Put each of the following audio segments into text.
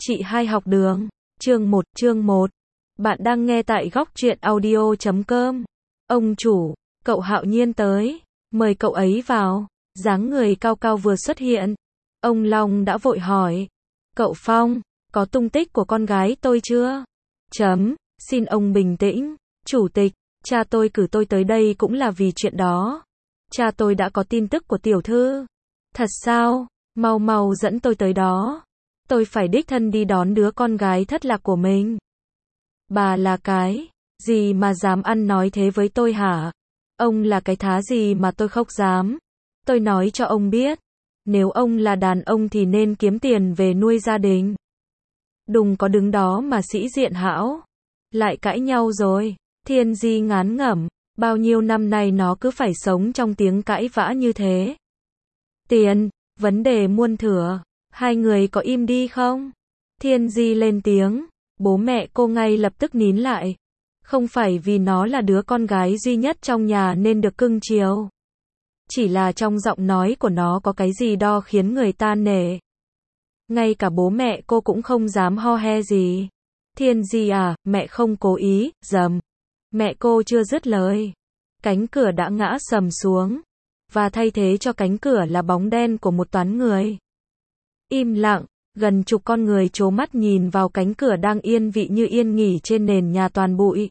Chị hai học đường. Chương 1. Bạn đang nghe tại góc truyện audio.com. Ông chủ, cậu Hạo Nhiên tới. Mời cậu ấy vào. Dáng người cao cao vừa xuất hiện. Ông Long đã vội hỏi. Cậu Phong, có tung tích của con gái tôi chưa? Xin ông bình tĩnh. Chủ tịch, cha tôi cử tôi tới đây cũng là vì chuyện đó. Cha tôi đã có tin tức của tiểu thư. Thật sao? Mau mau dẫn tôi tới đó. Tôi phải đích thân đi đón đứa con gái thất lạc của mình. Bà là cái gì mà dám ăn nói thế với tôi hả? Ông là cái thá gì mà tôi không dám? Tôi nói cho ông biết, nếu ông là đàn ông thì nên kiếm tiền về nuôi gia đình. Đừng có đứng đó mà sĩ diện hão. Lại cãi nhau rồi. Thiên Di ngán ngẩm, bao nhiêu năm nay nó cứ phải sống trong tiếng cãi vã như thế. Tiền, vấn đề muôn thuở. Hai người có im đi không? Thiên Di lên tiếng, bố mẹ cô ngay lập tức nín lại. Không phải vì nó là đứa con gái duy nhất trong nhà nên được cưng chiều. Chỉ là trong giọng nói của nó có cái gì đó khiến người ta nể. Ngay cả bố mẹ cô cũng không dám ho he gì. Thiên Di à, mẹ không cố ý, dầm. Mẹ cô chưa dứt lời. Cánh cửa đã ngã sầm xuống. Và thay thế cho cánh cửa là bóng đen của một toán người. Im lặng, gần chục con người trố mắt nhìn vào cánh cửa đang yên vị như yên nghỉ trên nền nhà toàn bụi.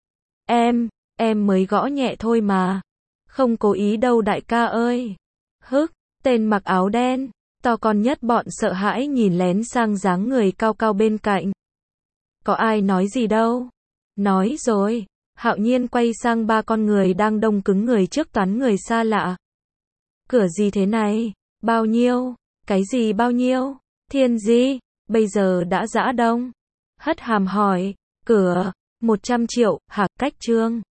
Em mới gõ nhẹ thôi mà. Không cố ý đâu đại ca ơi. Hức, tên mặc áo đen, to con nhất bọn sợ hãi nhìn lén sang dáng người cao cao bên cạnh. Có ai nói gì đâu. Nói rồi, Hạo Nhiên quay sang ba con người đang đông cứng người trước toán người xa lạ. Cửa gì thế này? Bao nhiêu? Cái gì bao nhiêu? Thiên Di, bây giờ đã giã đông. Hất hàm hỏi, cửa, 100 triệu, hả? Cách trương.